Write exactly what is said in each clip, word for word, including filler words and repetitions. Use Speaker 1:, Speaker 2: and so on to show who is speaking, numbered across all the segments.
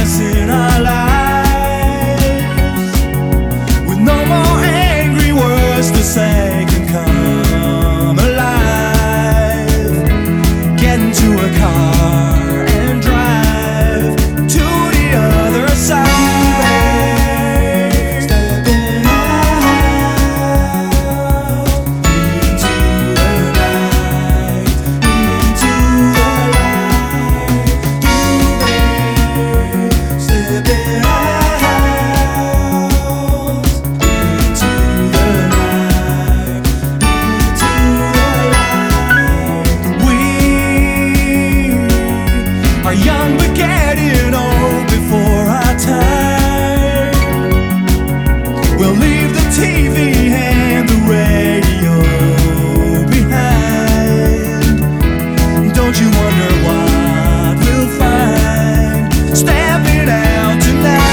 Speaker 1: us in our lives, with no more angry words to say, can come alive. Get into a car and drive to the other side. Young but getting old before our time. We'll leave the T V and the radio behind. Don't you wonder what we'll find stepping out tonight?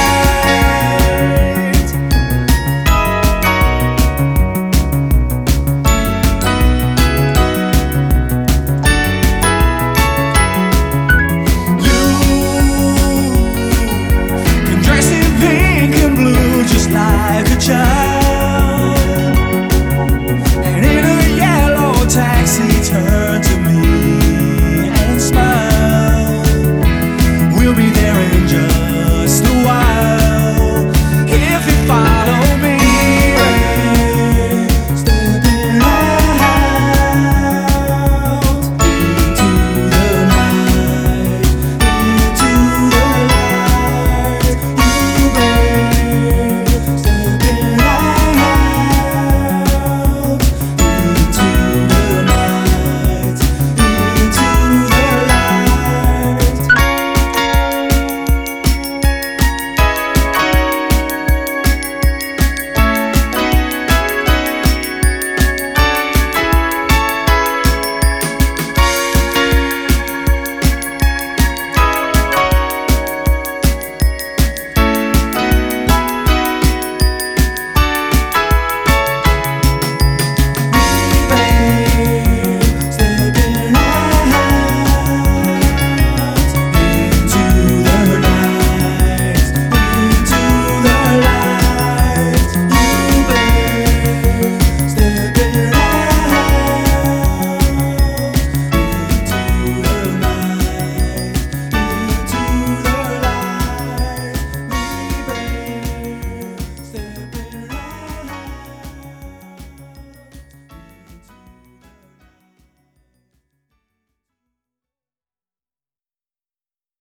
Speaker 1: Like a child, and in a yellow taxi turn to me and smile. We'll be there in just